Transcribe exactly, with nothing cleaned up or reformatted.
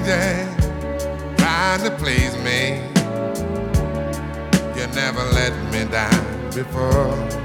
stranger trying to please me. You never let me down before.